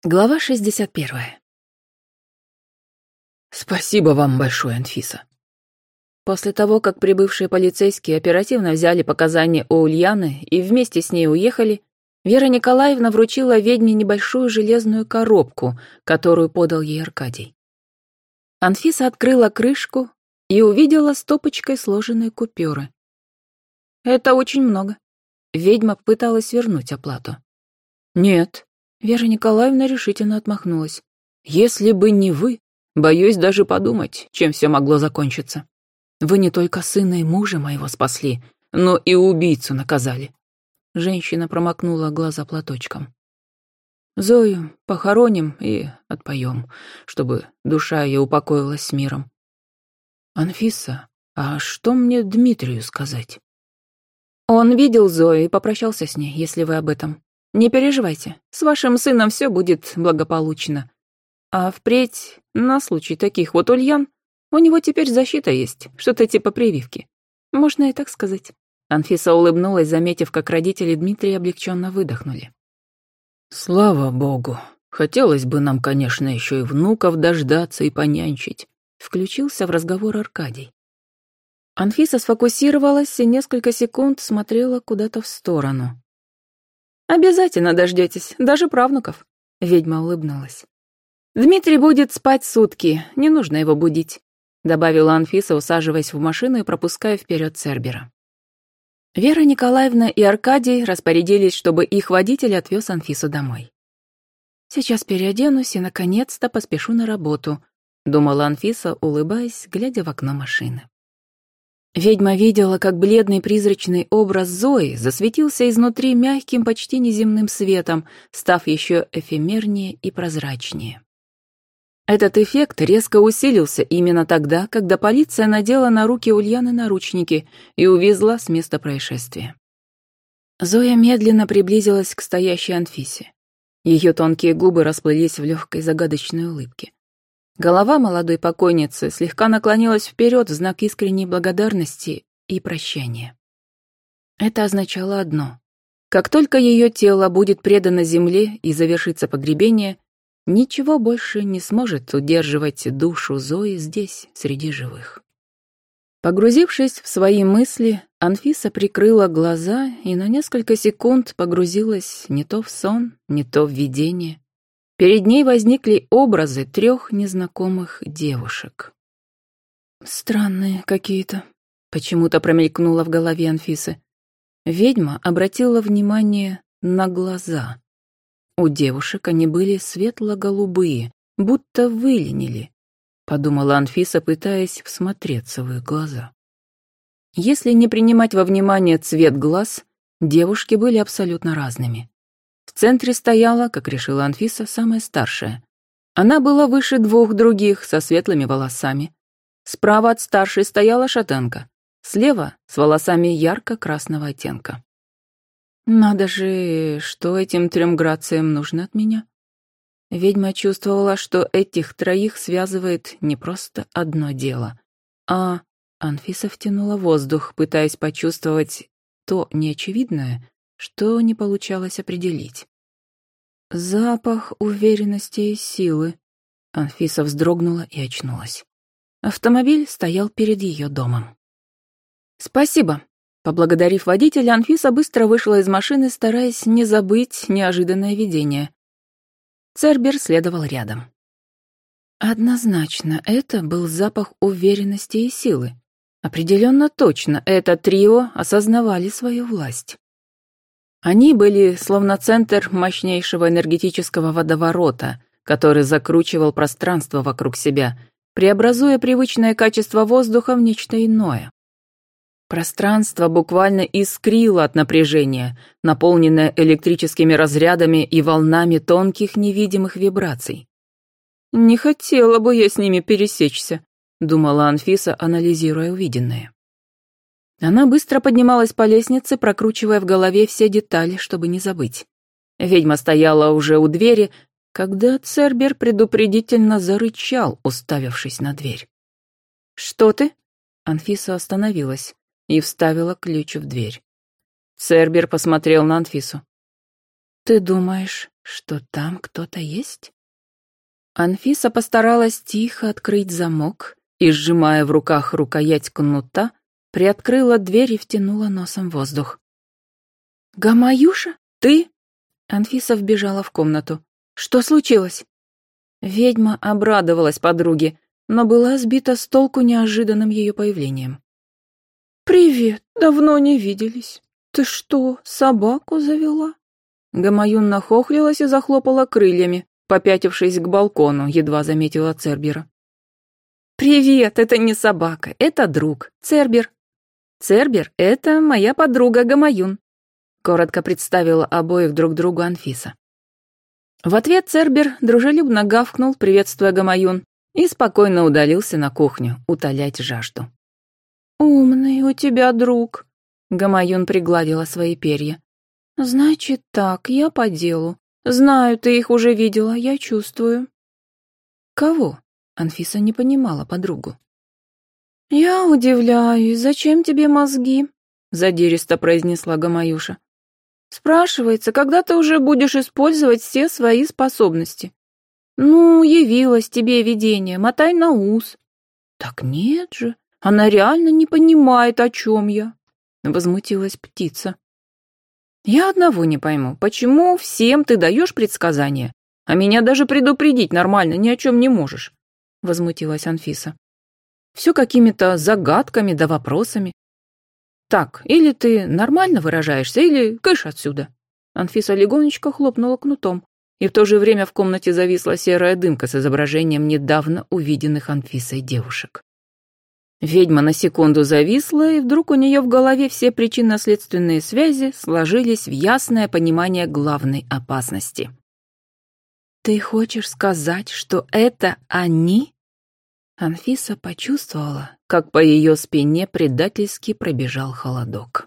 Глава 61. «Спасибо вам большое, Анфиса». После того, как прибывшие полицейские оперативно взяли показания у Ульяны и вместе с ней уехали, Вера Николаевна вручила ведьме небольшую железную коробку, которую подал ей Аркадий. Анфиса открыла крышку и увидела стопочкой сложенные купюры. «Это очень много». Ведьма пыталась вернуть оплату. «Нет», Вера Николаевна решительно отмахнулась. «если бы не вы, боюсь даже подумать, чем все могло закончиться. Вы не только сына и мужа моего спасли, но и убийцу наказали». Женщина промокнула глаза платочком. «Зою похороним и отпоем, чтобы душа ее упокоилась с миром. Анфиса, а что мне Дмитрию сказать?» Он видел Зою и попрощался с ней, если вы об этом. Не переживайте, с вашим сыном все будет благополучно. А впредь, на случай таких вот Ульян, у него теперь защита есть, что-то типа прививки. Можно и так сказать». Анфиса улыбнулась, заметив, как родители Дмитрия облегченно выдохнули. «Слава богу. Хотелось бы нам, конечно, еще и внуков дождаться и понянчить», — включился в разговор Аркадий. Анфиса сфокусировалась и несколько секунд смотрела куда-то в сторону. «Обязательно дождетесь, даже правнуков», — ведьма улыбнулась. «Дмитрий будет спать сутки, не нужно его будить», — добавила Анфиса, усаживаясь в машину и пропуская вперед Цербера. Вера Николаевна и Аркадий распорядились, чтобы их водитель отвез Анфису домой. «Сейчас переоденусь и, наконец-то, поспешу на работу», — думала Анфиса, улыбаясь, глядя в окно машины. Ведьма видела, как бледный призрачный образ Зои засветился изнутри мягким, почти неземным светом, став еще эфемернее и прозрачнее. Этот эффект резко усилился именно тогда, когда полиция надела на руки Ульяны наручники и увезла с места происшествия. Зоя медленно приблизилась к стоящей Анфисе. Ее тонкие губы расплылись в легкой загадочной улыбке. Голова молодой покойницы слегка наклонилась вперед в знак искренней благодарности и прощания. Это означало одно. Как только ее тело будет предано земле и завершится погребение, ничего больше не сможет удерживать душу Зои здесь, среди живых. Погрузившись в свои мысли, Анфиса прикрыла глаза и на несколько секунд погрузилась не то в сон, не то в видение. Перед ней возникли образы 3 незнакомых девушек. «Странные какие-то», — почему-то промелькнуло в голове Анфисы. Ведьма обратила внимание на глаза. У девушек они были светло-голубые, будто выленили, подумала Анфиса, пытаясь всмотреться в их глаза. Если не принимать во внимание цвет глаз, девушки были абсолютно разными. В центре стояла, как решила Анфиса, самая старшая. Она была выше 2 других, со светлыми волосами. Справа от старшей стояла шатенка, слева — с волосами ярко-красного оттенка. «Надо же, что этим 3 грациям нужно от меня?» Ведьма чувствовала, что этих 3 связывает не просто одно дело, а... Анфиса втянула воздух, пытаясь почувствовать то неочевидное, что не получалось определить. Запах уверенности и силы. Анфиса вздрогнула и очнулась. Автомобиль стоял перед ее домом. «Спасибо». Поблагодарив водителя, Анфиса быстро вышла из машины, стараясь не забыть неожиданное видение. Цербер следовал рядом. Однозначно, это был запах уверенности и силы. Определенно точно, это трио осознавали свою власть. Они были словно центр мощнейшего энергетического водоворота, который закручивал пространство вокруг себя, преобразуя привычное качество воздуха в нечто иное. Пространство буквально искрило от напряжения, наполненное электрическими разрядами и волнами тонких невидимых вибраций. «Не хотела бы я с ними пересечься», — думала Анфиса, анализируя увиденное. Она быстро поднималась по лестнице, прокручивая в голове все детали, чтобы не забыть. Ведьма стояла уже у двери, когда Цербер предупредительно зарычал, уставившись на дверь. «Что ты?» Анфиса остановилась и вставила ключ в дверь. Цербер посмотрел на Анфису. «Ты думаешь, что там кто-то есть? Анфиса постаралась тихо открыть замок и, сжимая в руках рукоять кнута, приоткрыла дверь и втянула носом воздух. «Гамаюша, ты?» Анфиса вбежала в комнату. «Что случилось?» Ведьма обрадовалась подруге, но была сбита с толку неожиданным ее появлением. «Привет, давно не виделись. Ты что, собаку завела?» Гамаюн нахохлилась и захлопала крыльями, попятившись к балкону, едва заметила Цербера. «Привет, это не собака, это друг, Цербер. Цербер — это моя подруга Гамаюн», коротко представила обоих друг другу Анфиса. В ответ Цербер дружелюбно гавкнул, приветствуя Гамаюн, и спокойно удалился на кухню утолять жажду. «Умный у тебя друг», — Гамаюн пригладила свои перья. «Значит так, я по делу. Знаю, ты их уже видела, я чувствую». «Кого?» — Анфиса не понимала подругу. «Я удивляюсь, зачем тебе мозги?» — задиристо произнесла Гамаюша. «Спрашивается, когда ты уже будешь использовать все свои способности? Ну, явилось тебе видение, мотай на ус». «Так нет же, она реально не понимает, о чем я», — возмутилась птица. «Я одного не пойму, почему всем ты даешь предсказания, а меня даже предупредить нормально ни о чем не можешь?» — возмутилась Анфиса. «Все какими-то загадками да вопросами. Так, или ты нормально выражаешься, или кыш отсюда». Анфиса легонечко хлопнула кнутом, и в то же время в комнате зависла серая дымка с изображением недавно увиденных Анфисой девушек. Ведьма на секунду зависла, и вдруг у нее в голове все причинно-следственные связи сложились в ясное понимание главной опасности. «Ты хочешь сказать, что это они?» Анфиса почувствовала, как по ее спине предательски пробежал холодок.